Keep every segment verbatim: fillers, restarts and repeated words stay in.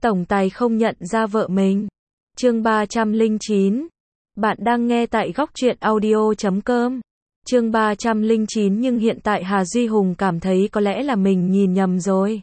tổng tài không nhận ra vợ mình. Chương ba trăm lẻ chín. Bạn đang nghe tại góc truyện audio chấm com. Chương ba trăm lẻ chín nhưng hiện tại Hà Duy Hùng cảm thấy có lẽ là mình nhìn nhầm rồi.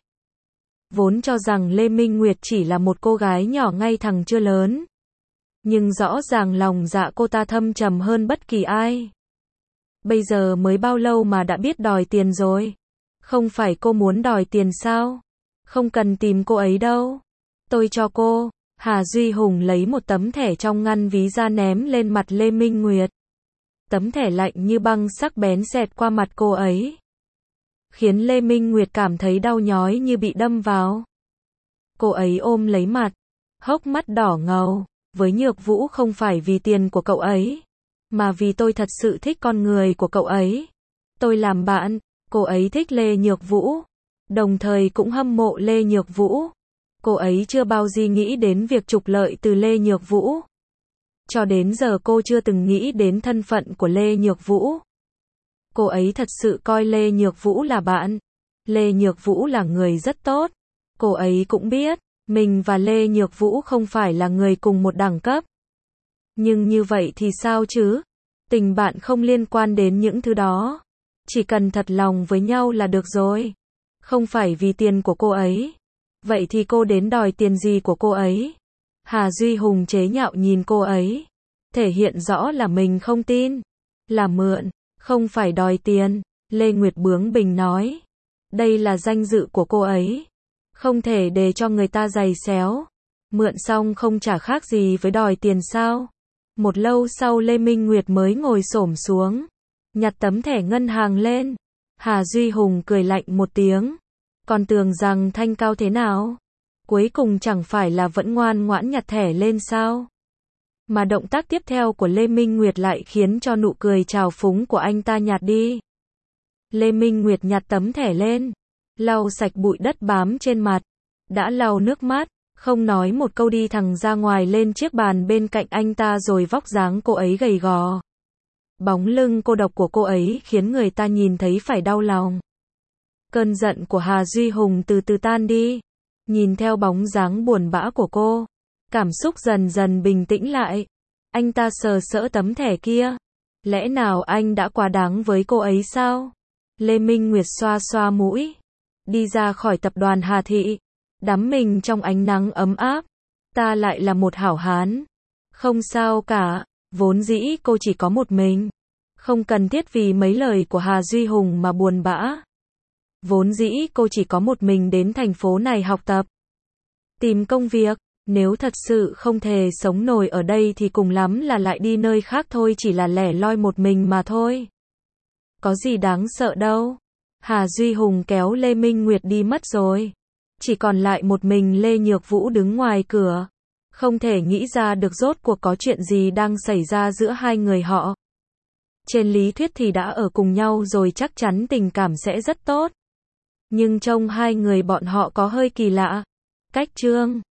Vốn cho rằng Lê Minh Nguyệt chỉ là một cô gái nhỏ ngay thẳng chưa lớn. Nhưng rõ ràng lòng dạ cô ta thâm trầm hơn bất kỳ ai. Bây giờ mới bao lâu mà đã biết đòi tiền rồi? Không phải cô muốn đòi tiền sao? Không cần tìm cô ấy đâu. Tôi cho cô. Hà Duy Hùng lấy một tấm thẻ trong ngăn ví ra ném lên mặt Lê Minh Nguyệt. Tấm thẻ lạnh như băng sắc bén xẹt qua mặt cô ấy, khiến Lê Minh Nguyệt cảm thấy đau nhói như bị đâm vào. Cô ấy ôm lấy mặt, hốc mắt đỏ ngầu. Với Nhược Vũ không phải vì tiền của cậu ấy, mà vì tôi thật sự thích con người của cậu ấy. Tôi làm bạn, cô ấy thích Lê Nhược Vũ, đồng thời cũng hâm mộ Lê Nhược Vũ. Cô ấy chưa bao giờ nghĩ đến việc trục lợi từ Lê Nhược Vũ. Cho đến giờ cô chưa từng nghĩ đến thân phận của Lê Nhược Vũ. Cô ấy thật sự coi Lê Nhược Vũ là bạn. Lê Nhược Vũ là người rất tốt. Cô ấy cũng biết, mình và Lê Nhược Vũ không phải là người cùng một đẳng cấp. Nhưng như vậy thì sao chứ? Tình bạn không liên quan đến những thứ đó. Chỉ cần thật lòng với nhau là được rồi. Không phải vì tiền của cô ấy. Vậy thì cô đến đòi tiền gì của cô ấy? Hà Duy Hùng chế nhạo nhìn cô ấy. Thể hiện rõ là mình không tin. Là mượn, không phải đòi tiền. Lê Nguyệt bướng bỉnh nói. Đây là danh dự của cô ấy. Không thể để cho người ta giày xéo. Mượn xong không trả khác gì với đòi tiền sao? Một lâu sau Lê Minh Nguyệt mới ngồi xổm xuống, nhặt tấm thẻ ngân hàng lên. Hà Duy Hùng cười lạnh một tiếng. Còn tưởng rằng thanh cao thế nào? Cuối cùng chẳng phải là vẫn ngoan ngoãn nhặt thẻ lên sao? Mà động tác tiếp theo của Lê Minh Nguyệt lại khiến cho nụ cười trào phúng của anh ta nhạt đi. Lê Minh Nguyệt nhặt tấm thẻ lên, lau sạch bụi đất bám trên mặt, đã lau nước mắt, không nói một câu đi thẳng ra ngoài lên chiếc bàn bên cạnh anh ta rồi vóc dáng cô ấy gầy gò. Bóng lưng cô độc của cô ấy khiến người ta nhìn thấy phải đau lòng. Cơn giận của Hà Duy Hùng từ từ tan đi. Nhìn theo bóng dáng buồn bã của cô, cảm xúc dần dần bình tĩnh lại. Anh ta sờ sỡ tấm thẻ kia. Lẽ nào anh đã quá đáng với cô ấy sao? Lê Minh Nguyệt xoa xoa mũi, đi ra khỏi tập đoàn Hà Thị, đắm mình trong ánh nắng ấm áp. Ta lại là một hảo hán. Không sao cả, vốn dĩ cô chỉ có một mình. Không cần thiết vì mấy lời của Hà Duy Hùng mà buồn bã. Vốn dĩ cô chỉ có một mình đến thành phố này học tập, tìm công việc. Nếu thật sự không thể sống nổi ở đây thì cùng lắm là lại đi nơi khác thôi, chỉ là lẻ loi một mình mà thôi. Có gì đáng sợ đâu. Hà Duy Hùng kéo Lê Minh Nguyệt đi mất rồi. Chỉ còn lại một mình Lê Nhược Vũ đứng ngoài cửa. Không thể nghĩ ra được rốt cuộc có chuyện gì đang xảy ra giữa hai người họ. Trên lý thuyết thì đã ở cùng nhau rồi chắc chắn tình cảm sẽ rất tốt. Nhưng trông hai người bọn họ có hơi kỳ lạ. Cách trương.